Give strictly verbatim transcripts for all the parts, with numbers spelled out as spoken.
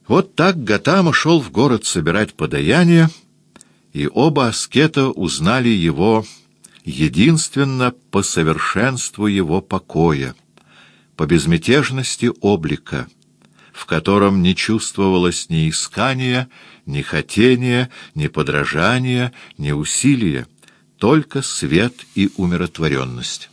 Вот так Готама шел в город собирать подаяние, и оба аскета узнали его единственно по совершенству его покоя, по безмятежности облика, в котором не чувствовалось ни искания, ни хотения, ни подражания, ни усилия, только свет и умиротворенность.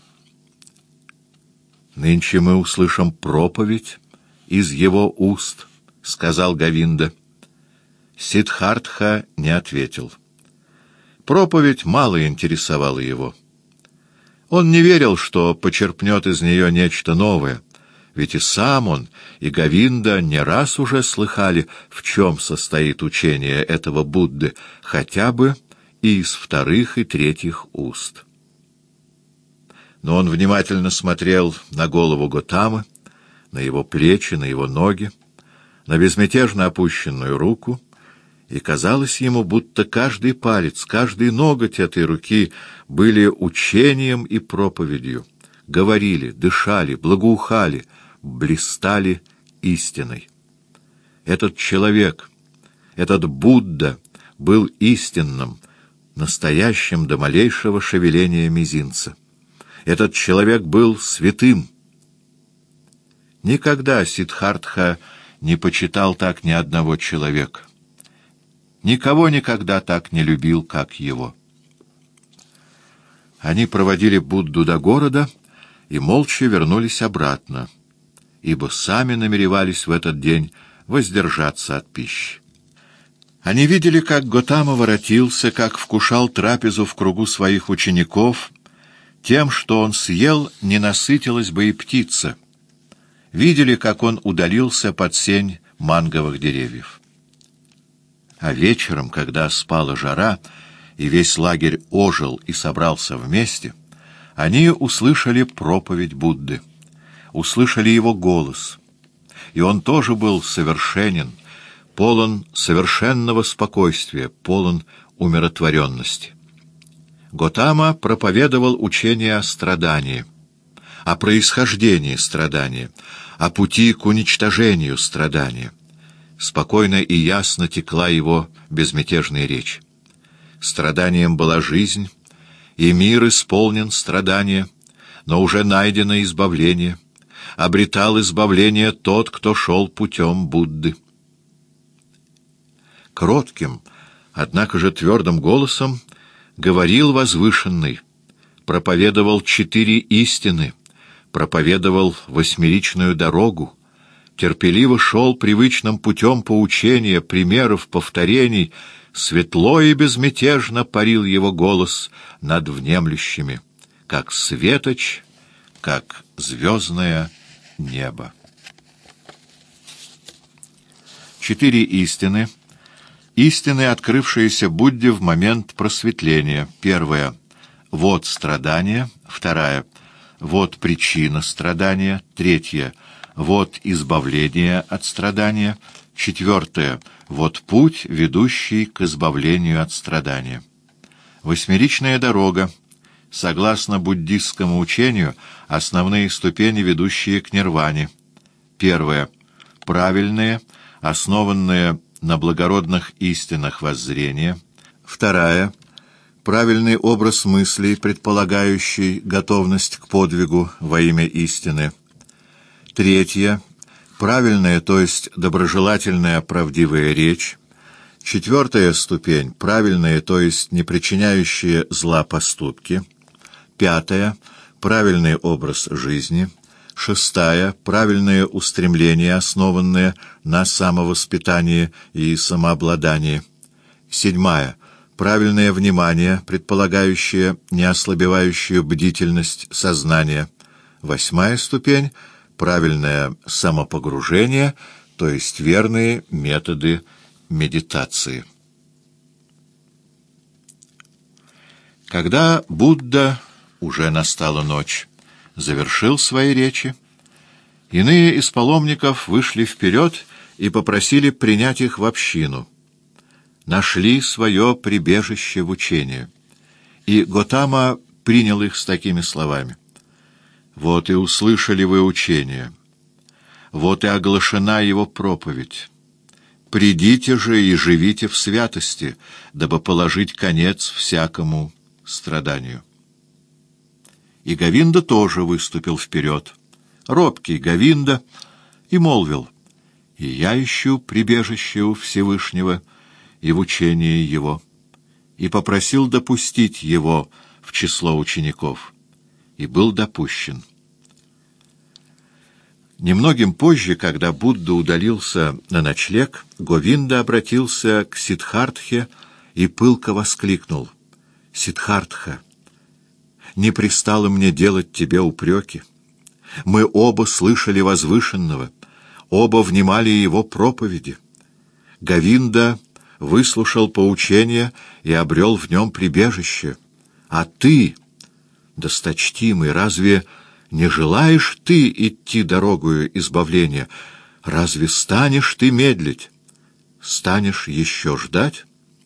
«Нынче мы услышим проповедь из его уст», — сказал Говинда. Сиддхартха не ответил. Проповедь мало интересовала его. Он не верил, что почерпнет из нее нечто новое, ведь и сам он, и Говинда не раз уже слыхали, в чем состоит учение этого Будды, хотя бы и из вторых и третьих уст. Но он внимательно смотрел на голову Готамы, на его плечи, на его ноги, на безмятежно опущенную руку, и казалось ему, будто каждый палец, каждый ноготь этой руки были учением и проповедью, говорили, дышали, благоухали, блистали истиной. Этот человек, этот Будда был истинным, настоящим до малейшего шевеления мизинца. Этот человек был святым. Никогда Сиддхартха не почитал так ни одного человека. Никого никогда так не любил, как его. Они проводили Будду до города и молча вернулись обратно, ибо сами намеревались в этот день воздержаться от пищи. Они видели, как Готама воротился, как вкушал трапезу в кругу своих учеников. Тем, что он съел, не насытилась бы и птица. Видели, как он удалился под сень манговых деревьев. А вечером, когда спала жара, и весь лагерь ожил и собрался вместе, они услышали проповедь Будды, услышали его голос, и он тоже был совершенен, полон совершенного спокойствия, полон умиротворенности. Готама проповедовал учение о страдании, о происхождении страдания, о пути к уничтожению страдания. Спокойно и ясно текла его безмятежная речь. Страданием была жизнь, и мир исполнен страдания, но уже найдено избавление. Обретал избавление тот, кто шел путем Будды. Кротким, однако же твердым голосом говорил возвышенный, проповедовал четыре истины, проповедовал восьмеричную дорогу, терпеливо шел привычным путем поучения, примеров, повторений, светло и безмятежно парил его голос над внемлющими, как светоч, как звездное небо. Четыре истины. Истины, открывшиеся Будде в момент просветления. Первая — вот страдание. Вторая — вот причина страдания. Третья — вот избавление от страдания. Четвертое — вот путь, ведущий к избавлению от страдания. Восьмеричная дорога. Согласно буддистскому учению, основные ступени, ведущие к нирване. Первое — правильные, основанные на благородных истинах воззрения. Вторая — правильный образ мыслей, предполагающий готовность к подвигу во имя истины. Третья — правильная, то есть доброжелательная, правдивая речь. Четвертая ступень — правильные, то есть не причиняющие зла поступки. Пятая — правильный образ жизни. Шестая — правильные устремления, основанные на самовоспитании и самообладании. Седьмая — правильное внимание, предполагающее неослабевающую бдительность сознания. Восьмая ступень — правильное самопогружение, то есть верные методы медитации. Когда Будда, уже настала ночь, завершил свои речи, иные из паломников вышли вперед и попросили принять их в общину. Нашли свое прибежище в учении. И Готама принял их с такими словами: «Вот и услышали вы учение, вот и оглашена его проповедь. Придите же и живите в святости, дабы положить конец всякому страданию». И Говинда тоже выступил вперед, робкий Говинда, и молвил: «И я ищу прибежище у Всевышнего и в учении его», и попросил допустить его в число учеников, и был допущен. Немногим позже, когда Будда удалился на ночлег, Говинда обратился к Сиддхартхе и пылко воскликнул: «Сиддхартха, не пристало мне делать тебе упреки. Мы оба слышали Возвышенного, оба внимали его проповеди. Говинда выслушал поучение и обрел в нем прибежище. А ты, досточтимый, разве не желаешь ты идти дорогою избавления? Разве станешь ты медлить? Станешь еще ждать?»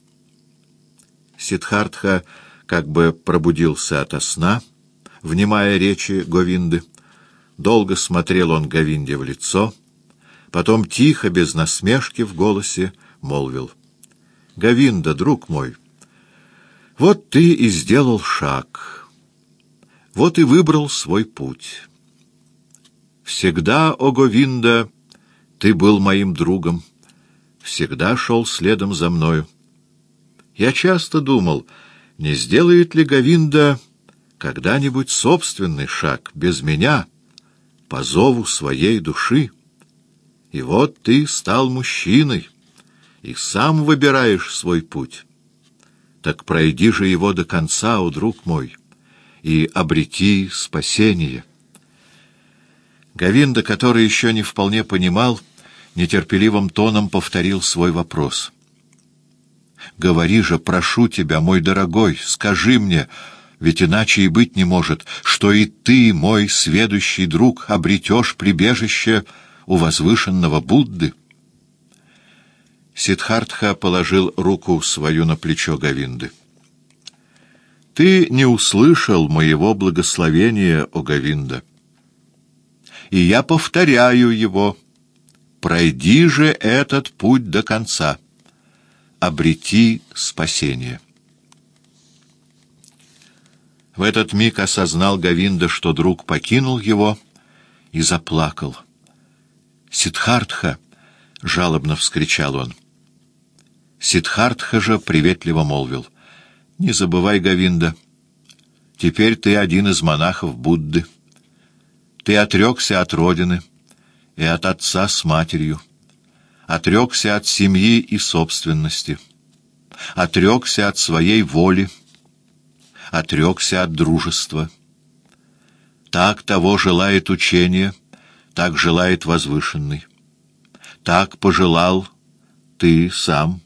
Сиддхартха как бы пробудился ото сна, внимая речи Говинды. Долго смотрел он Говинде в лицо, потом тихо, без насмешки в голосе, молвил: «Говинда, друг мой, вот ты и сделал шаг, вот и выбрал свой путь. Всегда, о Говинда, ты был моим другом, всегда шел следом за мною. Я часто думал, не сделает ли Говинда когда-нибудь собственный шаг без меня, по зову своей души? И вот ты стал мужчиной и сам выбираешь свой путь. Так пройди же его до конца, о друг мой, и обрети спасение». Говинда, который еще не вполне понимал, нетерпеливым тоном повторил свой вопрос. «Говори же, прошу тебя, мой дорогой, скажи мне, ведь иначе и быть не может, что и ты, мой сведущий друг, обретешь прибежище у возвышенного Будды». Сиддхартха положил руку свою на плечо Говинды. «Ты не услышал моего благословения, о Говинда, и я повторяю его. Пройди же этот путь до конца. Обрети спасение». В этот миг осознал Говинда, что друг покинул его, и заплакал. «Сиддхартха!» — жалобно вскричал он. Сиддхартха же приветливо молвил: «Не забывай, Говинда, теперь ты один из монахов Будды. Ты отрекся от родины и от отца с матерью, отрекся от семьи и собственности, отрекся от своей воли, отрекся от дружества. Так того желает учение, так желает Возвышенный. Так пожелал ты сам».